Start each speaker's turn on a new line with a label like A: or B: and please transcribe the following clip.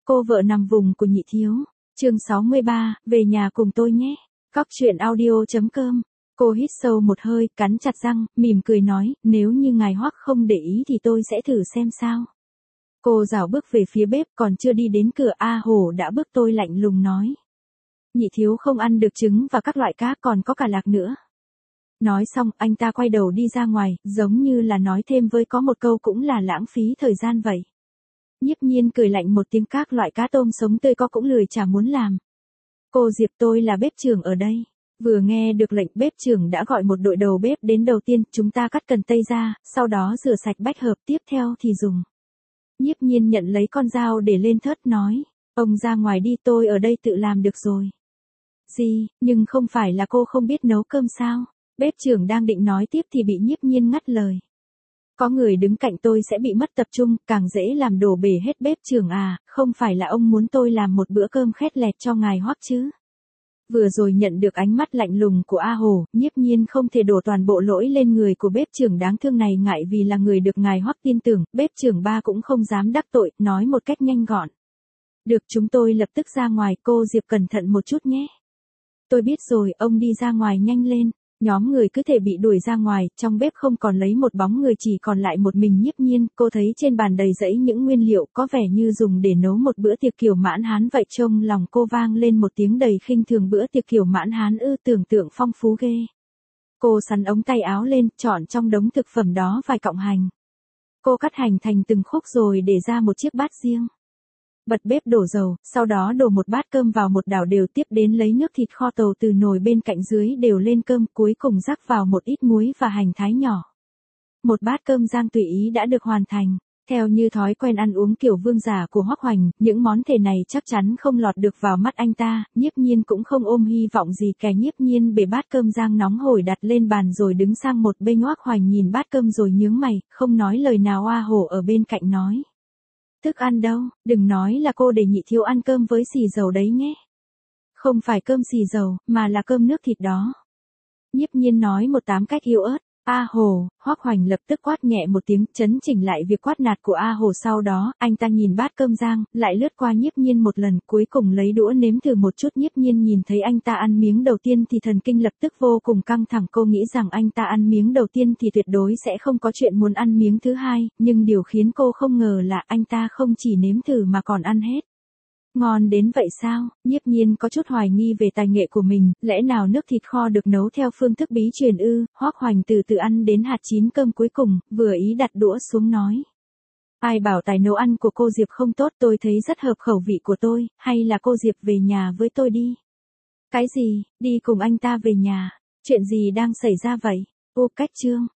A: Cô vợ nằm vùng của Nhị Thiếu. Chương 63, về nhà cùng tôi nhé. Cóc truyện audio.com. Cô hít sâu một hơi, cắn chặt răng, mỉm cười nói, nếu như ngài Hoắc không để ý thì tôi sẽ thử xem sao. Cô rảo bước về phía bếp, còn chưa đi đến cửa A Hổ đã bước tôi lạnh lùng nói. Nhị Thiếu không ăn được trứng và các loại cá, còn có cả lạc nữa. Nói xong, anh ta quay đầu đi ra ngoài, giống như là nói thêm với có một câu cũng là lãng phí thời gian vậy. Nhiếp Nhiên cười lạnh một tiếng, các loại cá tôm sống tươi có cũng lười chả muốn làm. Cô Diệp, tôi là bếp trưởng ở đây. Vừa nghe được lệnh, bếp trưởng đã gọi một đội đầu bếp đến. Đầu tiên, chúng ta cắt cần tây ra, sau đó rửa sạch bách hợp, tiếp theo thì dùng. Nhiếp Nhiên nhận lấy con dao để lên thớt nói, ông ra ngoài đi, tôi ở đây tự làm được rồi. Gì, nhưng không phải là cô không biết nấu cơm sao? Bếp trưởng đang định nói tiếp thì bị Nhiếp Nhiên ngắt lời. Có người đứng cạnh tôi sẽ bị mất tập trung, càng dễ làm đổ bể hết. Bếp trưởng à, không phải là ông muốn tôi làm một bữa cơm khét lẹt cho ngài Hoắc chứ? Vừa rồi nhận được ánh mắt lạnh lùng của A Hồ, Nhiếp Nhiên không thể đổ toàn bộ lỗi lên người của bếp trưởng đáng thương này, ngại vì là người được ngài Hoắc tin tưởng, bếp trưởng ba cũng không dám đắc tội, nói một cách nhanh gọn. Được, chúng tôi lập tức ra ngoài, cô Diệp cẩn thận một chút nhé. Tôi biết rồi, ông đi ra ngoài nhanh lên. Nhóm người cứ thể bị đuổi ra ngoài, trong bếp không còn lấy một bóng người, chỉ còn lại một mình Nhiếp Nhiên. Cô thấy trên bàn đầy rẫy những nguyên liệu có vẻ như dùng để nấu một bữa tiệc kiểu Mãn Hán vậy. Trong lòng cô vang lên một tiếng đầy khinh thường, bữa tiệc kiểu Mãn Hán ư, tưởng tượng phong phú ghê. Cô sắn ống tay áo lên, chọn trong đống thực phẩm đó vài cọng hành. Cô cắt hành thành từng khúc rồi để ra một chiếc bát riêng. Bật bếp đổ dầu, sau đó đổ một bát cơm vào, một đảo đều, tiếp đến lấy nước thịt kho tàu từ nồi bên cạnh dưới đều lên cơm, cuối cùng rắc vào một ít muối và hành thái nhỏ. Một bát cơm rang tùy ý đã được hoàn thành. Theo như thói quen ăn uống kiểu vương giả của Hoắc Hoành, những món thể này chắc chắn không lọt được vào mắt anh ta. Nhiếp Nhiên cũng không ôm hy vọng gì, kẻ Nhiếp Nhiên bể bát cơm rang nóng hổi đặt lên bàn rồi đứng sang một bên. Hoắc Hoành nhìn bát cơm rồi nhướng mày, không nói lời nào. A Hổ ở bên cạnh nói. Thức ăn đâu, đừng nói là cô để Nhị Thiếu ăn cơm với xì dầu đấy nhé. Không phải cơm xì dầu, mà là cơm nước thịt đó. Nhiếp Nhiên nói một tám cách yếu ớt. A Hồ, Hoắc Hoành lập tức quát nhẹ một tiếng, chấn chỉnh lại việc quát nạt của A Hồ. Sau đó, anh ta nhìn bát cơm rang, lại lướt qua Nhiếp Nhiên một lần, cuối cùng lấy đũa nếm thử một chút. Nhiếp Nhiên nhìn thấy anh ta ăn miếng đầu tiên thì thần kinh lập tức vô cùng căng thẳng. Cô nghĩ rằng anh ta ăn miếng đầu tiên thì tuyệt đối sẽ không có chuyện muốn ăn miếng thứ hai, nhưng điều khiến cô không ngờ là anh ta không chỉ nếm thử mà còn ăn hết. Ngon đến vậy sao? Nhiếp Nhiên có chút hoài nghi về tài nghệ của mình, lẽ nào nước thịt kho được nấu theo phương thức bí truyền ư? Hoắc Hoành từ từ ăn đến hạt chín cơm cuối cùng, vừa ý đặt đũa xuống nói. Ai bảo tài nấu ăn của cô Diệp không tốt, tôi thấy rất hợp khẩu vị của tôi, hay là cô Diệp về nhà với tôi đi. Cái gì, đi cùng anh ta về nhà? Chuyện gì đang xảy ra vậy? Ô cách chương.